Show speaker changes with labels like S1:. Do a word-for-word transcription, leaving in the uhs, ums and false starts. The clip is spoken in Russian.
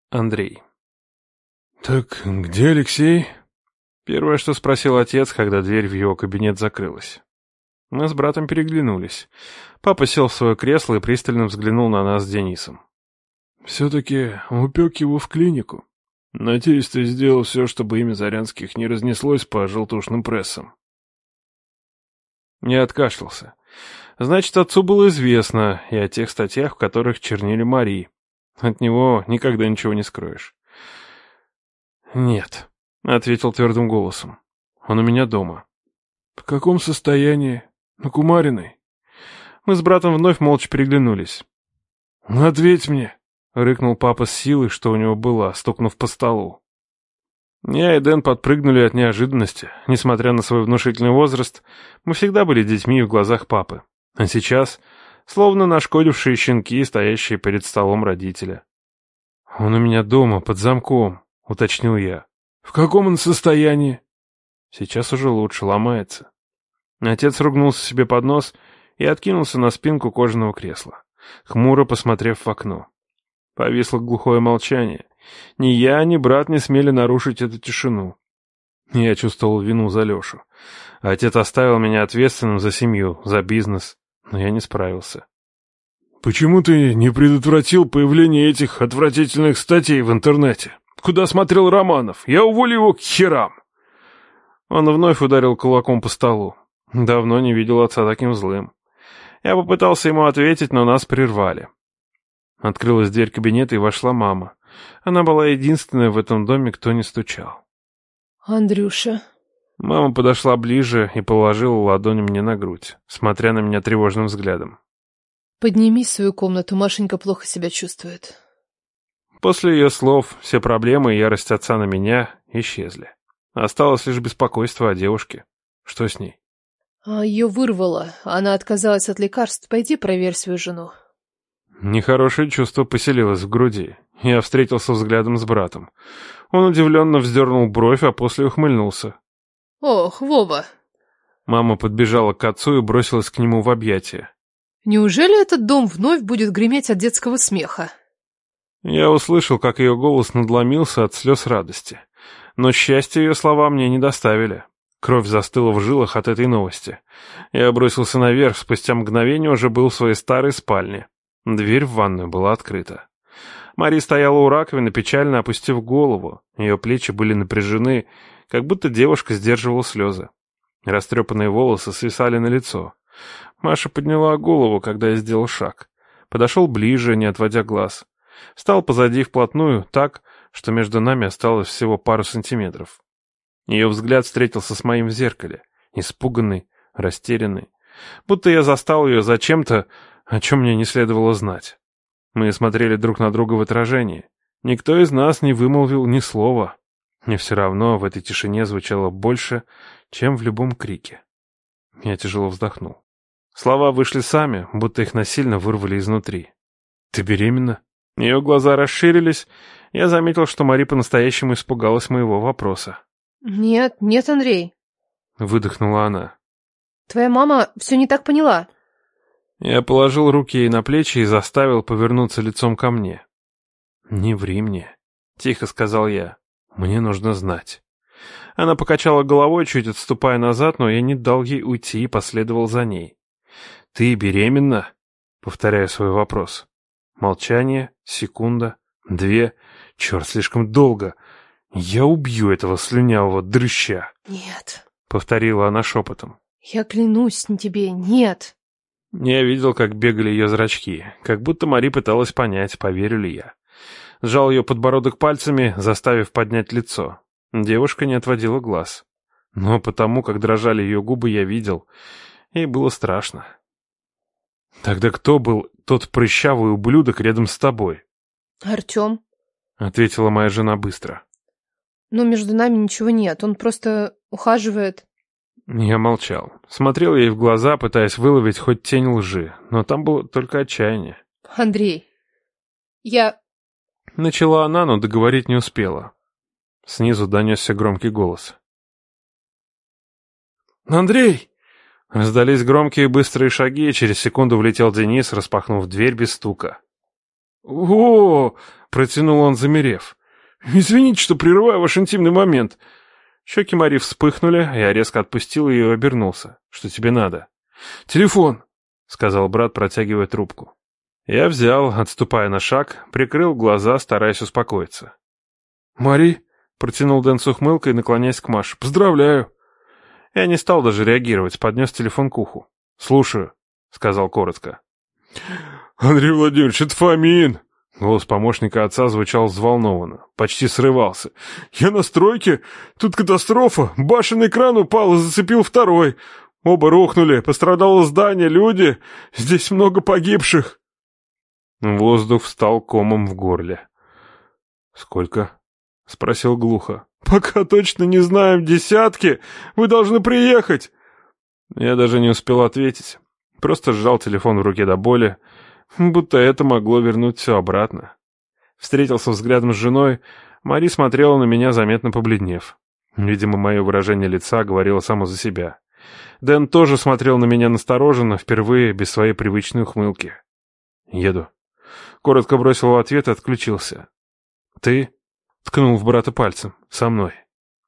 S1: Андрей.
S2: «Так где Алексей?»
S1: Первое, что спросил отец, когда дверь в его кабинет закрылась. Мы с братом переглянулись. Папа сел в свое кресло и пристально взглянул на нас с Денисом.
S2: «Все-таки упек его в клинику. Надеюсь, ты сделал все, чтобы имя Зарянских не разнеслось по желтушным прессам».
S1: Я откашлялся. Значит, отцу было известно и о тех статьях, в которых чернили Марии. От него никогда ничего не скроешь. «Нет», — ответил твердым голосом. «Он у меня дома».
S2: «В каком состоянии? На Кумариной?»
S1: Мы с братом вновь молча переглянулись.
S2: «Ответь мне!»
S1: — рыкнул папа с силой, что у него было, стукнув по столу. Я и Дэн подпрыгнули от неожиданности. Несмотря на свой внушительный возраст, мы всегда были детьми в глазах папы. А сейчас, словно нашкодившие щенки, стоящие перед столом родителя. «Он у меня дома, под замком», — уточнил я.
S2: «В каком он состоянии?»
S1: «Сейчас уже лучше, ломается». Отец ругнулся себе под нос и откинулся на спинку кожаного кресла, хмуро посмотрев в окно. Повисло глухое молчание. Ни я, ни брат не смели нарушить эту тишину. Я чувствовал вину за Лешу. Отец оставил меня ответственным за семью, за бизнес, но я не справился.
S2: «Почему ты не предотвратил появление этих отвратительных статей в интернете? Куда смотрел Романов? Я уволю его к херам!»
S1: Он вновь ударил кулаком по столу. Давно не видел отца таким злым. Я попытался ему ответить, но нас прервали. Открылась дверь кабинета, и вошла мама. Она была единственная в этом доме, кто не стучал.
S3: «Андрюша...»
S1: Мама подошла ближе и положила ладонь мне на грудь, смотря на меня тревожным взглядом.
S3: «Поднимись в свою комнату, Машенька плохо себя чувствует».
S1: После ее слов все проблемы и ярость отца на меня исчезли. Осталось лишь беспокойство о девушке. Что с ней?
S3: А ее вырвало. Она отказалась от лекарств. Пойди проверь свою жену.
S1: Нехорошее чувство поселилось в груди. Я встретился взглядом с братом. Он удивленно вздернул бровь, а после ухмыльнулся.
S3: «Ох, Вова!»
S1: Мама подбежала к отцу и бросилась к нему в объятия.
S3: «Неужели этот дом вновь будет греметь от детского смеха?»
S1: Я услышал, как ее голос надломился от слез радости. Но счастья ее слова мне не доставили. Кровь застыла в жилах от этой новости. Я бросился наверх, спустя мгновение уже был в своей старой спальне. Дверь в ванную была открыта. Мари стояла у раковины, печально опустив голову. Ее плечи были напряжены, как будто девушка сдерживала слезы. Растрепанные волосы свисали на лицо. Маша подняла голову, когда я сделал шаг. Подошел ближе, не отводя глаз. Встал позади вплотную, так, что между нами осталось всего пару сантиметров. Ее взгляд встретился с моим в зеркале, испуганный, растерянный. Будто я застал ее за чем-то, о чем мне не следовало знать. Мы смотрели друг на друга в отражении. Никто из нас не вымолвил ни слова. И все равно в этой тишине звучало больше, чем в любом крике. Я тяжело вздохнул. Слова вышли сами, будто их насильно вырвали изнутри. «Ты беременна?» Ее глаза расширились. Я заметил, что Мари по-настоящему испугалась моего вопроса.
S3: «Нет, нет, Андрей»,
S1: — выдохнула она.
S3: «Твоя мама все не так поняла».
S1: Я положил руки ей на плечи и заставил повернуться лицом ко мне. «Не ври мне», — тихо сказал я. «Мне нужно знать». Она покачала головой, чуть отступая назад, но я не дал ей уйти и последовал за ней. «Ты беременна?» — повторяю свой вопрос. Молчание, секунда, две. Черт, слишком долго. Я убью этого слюнявого дрыща.
S3: «Нет»,
S1: — повторила она шепотом.
S3: «Я клянусь тебе, нет».
S1: Я видел, как бегали ее зрачки, как будто Мари пыталась понять, поверю ли я. Сжал ее подбородок пальцами, заставив поднять лицо. Девушка не отводила глаз. Но потому, как дрожали ее губы, я видел. Ей было страшно. «Тогда кто был тот прыщавый ублюдок рядом с тобой?»
S3: «Артем».
S1: — ответила моя жена быстро.
S3: «Но между нами ничего нет, он просто ухаживает».
S1: Я молчал. Смотрел ей в глаза, пытаясь выловить хоть тень лжи, но там было только отчаяние.
S3: «Андрей, я...»
S1: Начала она, но договорить не успела. Снизу донесся громкий голос.
S2: «Андрей!»
S1: Раздались громкие быстрые шаги, и через секунду влетел Денис, распахнув дверь без стука.
S2: О, протянул он, замерев. Извините, что прерываю ваш интимный момент.
S1: Щеки Мари вспыхнули, я резко отпустил ее и обернулся. Что тебе надо?
S2: Телефон,
S1: сказал брат, протягивая трубку. Я взял, отступая на шаг, прикрыл глаза, стараясь успокоиться.
S2: Мари,
S1: протянул Дэн с ухмылкой, наклоняясь к Маше. Поздравляю. Я не стал даже реагировать, поднес телефон к уху. «Слушаю», — сказал коротко.
S2: «Андрей Владимирович, это Фомин!»
S1: Голос помощника отца звучал взволнованно, почти срывался.
S2: «Я на стройке. Тут катастрофа. Башенный кран упал и зацепил второй. Оба рухнули. Пострадало здание, люди. Здесь много погибших».
S1: Воздух встал комом в горле. «Сколько?» — спросил глухо.
S2: «Пока точно не знаем. Десятки. Вы должны приехать».
S1: Я даже не успел ответить. Просто сжал телефон в руке до боли, будто это могло вернуть все обратно. Встретился взглядом с женой. Мари смотрела на меня, заметно побледнев. Видимо, мое выражение лица говорило само за себя. Дэн тоже смотрел на меня настороженно, впервые без своей привычной ухмылки. «Еду». Коротко бросил в ответ и отключился. «Ты?» — ткнул в брата пальцем. «Со мной».